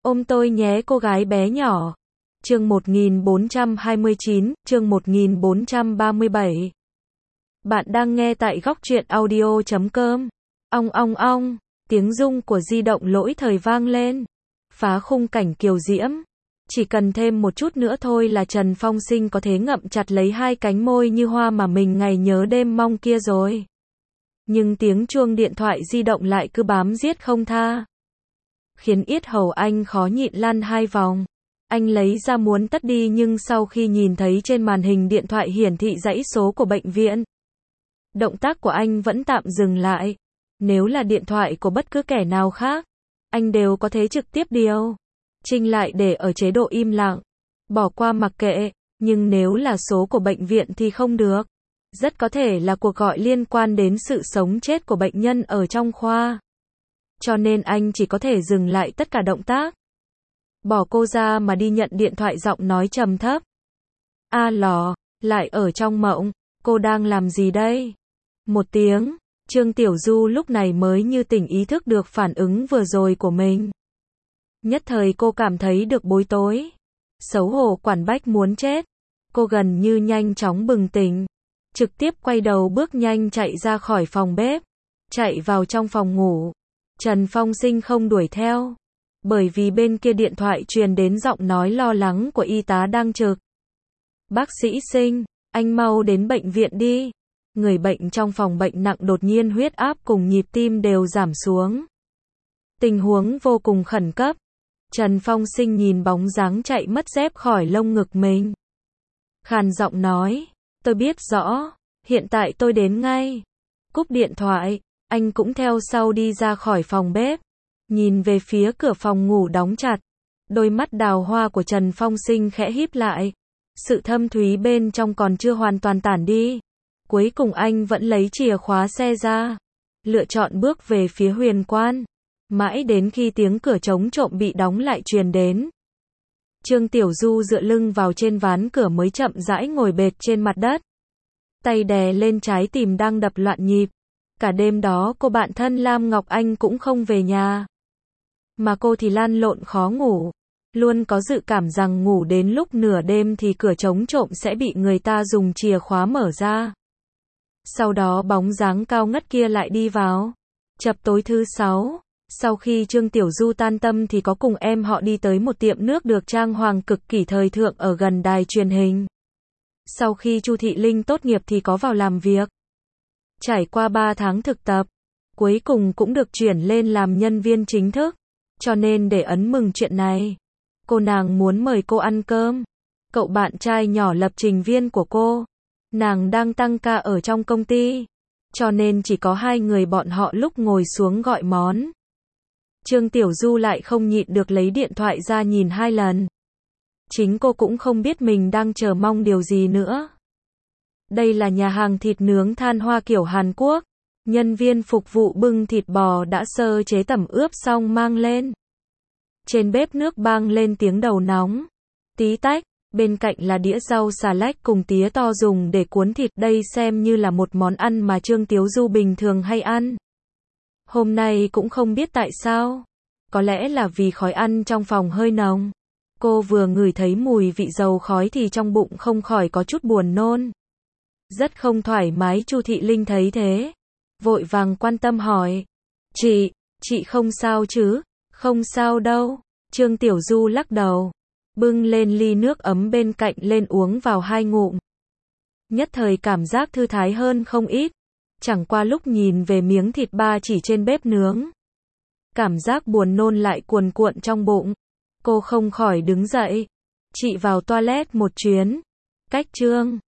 Ôm tôi nhé cô gái bé nhỏ. Chương 1429, chương 1437. Bạn đang nghe tại góc truyện audio.com. Ong ong ong, tiếng rung của di động lỗi thời vang lên. Phá khung cảnh kiều diễm. Chỉ cần thêm một chút nữa thôi là Trần Phong Sinh có thể ngậm chặt lấy hai cánh môi như hoa mà mình ngày nhớ đêm mong kia rồi. Nhưng tiếng chuông điện thoại di động lại cứ bám giết không tha, khiến yết hầu anh khó nhịn lăn hai vòng. Anh lấy ra muốn tắt đi nhưng sau khi nhìn thấy trên màn hình điện thoại hiển thị dãy số của bệnh viện, động tác của anh vẫn tạm dừng lại. Nếu là điện thoại của bất cứ kẻ nào khác, anh đều có thể trực tiếp điều chỉnh lại để ở chế độ im lặng, bỏ qua mặc kệ, nhưng nếu là số của bệnh viện thì không được. Rất có thể là cuộc gọi liên quan đến sự sống chết của bệnh nhân ở trong khoa. Cho nên anh chỉ có thể dừng lại tất cả động tác, bỏ cô ra mà đi nhận điện thoại. Giọng nói trầm thấp. A lò, lại ở trong mộng, cô đang làm gì đây? Một tiếng, Trương Tiểu Du lúc này mới như tỉnh ý thức được phản ứng vừa rồi của mình. Nhất thời cô cảm thấy được bối rối, xấu hổ quản bách muốn chết. Cô gần như nhanh chóng bừng tỉnh, trực tiếp quay đầu bước nhanh chạy ra khỏi phòng bếp, chạy vào trong phòng ngủ. Trần Phong Sinh không đuổi theo, bởi vì bên kia điện thoại truyền đến giọng nói lo lắng của y tá đang trực. Bác sĩ Sinh, anh mau đến bệnh viện đi. Người bệnh trong phòng bệnh nặng đột nhiên huyết áp cùng nhịp tim đều giảm xuống. Tình huống vô cùng khẩn cấp. Trần Phong Sinh nhìn bóng dáng chạy mất dép khỏi lông ngực mình, khàn giọng nói, tôi biết rõ, hiện tại tôi đến ngay. Cúp điện thoại, anh cũng theo sau đi ra khỏi phòng bếp, nhìn về phía cửa phòng ngủ đóng chặt. Đôi mắt đào hoa của Trần Phong Sinh khẽ híp lại, sự thâm thúy bên trong còn chưa hoàn toàn tản đi. Cuối cùng anh vẫn lấy chìa khóa xe ra, lựa chọn bước về phía Huyền Quan, mãi đến khi tiếng cửa chống trộm bị đóng lại truyền đến. Trương Tiểu Du dựa lưng vào trên ván cửa mới chậm rãi ngồi bệt trên mặt đất, tay đè lên trái tim đang đập loạn nhịp. Cả đêm đó cô bạn thân Lam Ngọc Anh cũng không về nhà, mà cô thì lăn lộn khó ngủ, luôn có dự cảm rằng ngủ đến lúc nửa đêm thì cửa chống trộm sẽ bị người ta dùng chìa khóa mở ra. Sau đó bóng dáng cao ngất kia lại đi vào. Chập tối thứ 6, sau khi Trương Tiểu Du tan tâm thì có cùng em họ đi tới một tiệm nước được trang hoàng cực kỳ thời thượng ở gần đài truyền hình. Sau khi Chu Thị Linh tốt nghiệp thì có vào làm việc. Trải qua 3 tháng thực tập, cuối cùng cũng được chuyển lên làm nhân viên chính thức. Cho nên để ấn mừng chuyện này, cô nàng muốn mời cô ăn cơm. Cậu bạn trai nhỏ lập trình viên của cô, nàng đang tăng ca ở trong công ty, cho nên chỉ có hai người bọn họ lúc ngồi xuống gọi món. Trương Tiểu Du lại không nhịn được lấy điện thoại ra nhìn 2 lần. Chính cô cũng không biết mình đang chờ mong điều gì nữa. Đây là nhà hàng thịt nướng than hoa kiểu Hàn Quốc. Nhân viên phục vụ bưng thịt bò đã sơ chế tẩm ướp xong mang lên. Trên bếp nước bang lên tiếng đầu nóng. Tí tách, bên cạnh là đĩa rau xà lách cùng tía to dùng để cuốn thịt. Đây xem như là một món ăn mà Trương Tiểu Du bình thường hay ăn. Hôm nay cũng không biết tại sao. Có lẽ là vì khói ăn trong phòng hơi nồng. Cô vừa ngửi thấy mùi vị dầu khói thì trong bụng không khỏi có chút buồn nôn. Rất không thoải mái. Chu Thị Linh thấy thế, vội vàng quan tâm hỏi. Chị không sao chứ? Không sao đâu. Trương Tiểu Du lắc đầu, bưng lên ly nước ấm bên cạnh lên uống vào 2 ngụm. Nhất thời cảm giác thư thái hơn không ít. Chẳng qua lúc nhìn về miếng thịt ba chỉ trên bếp nướng, cảm giác buồn nôn lại cuồn cuộn trong bụng. Cô không khỏi đứng dậy. Chị vào toilet một chuyến. Cách Trương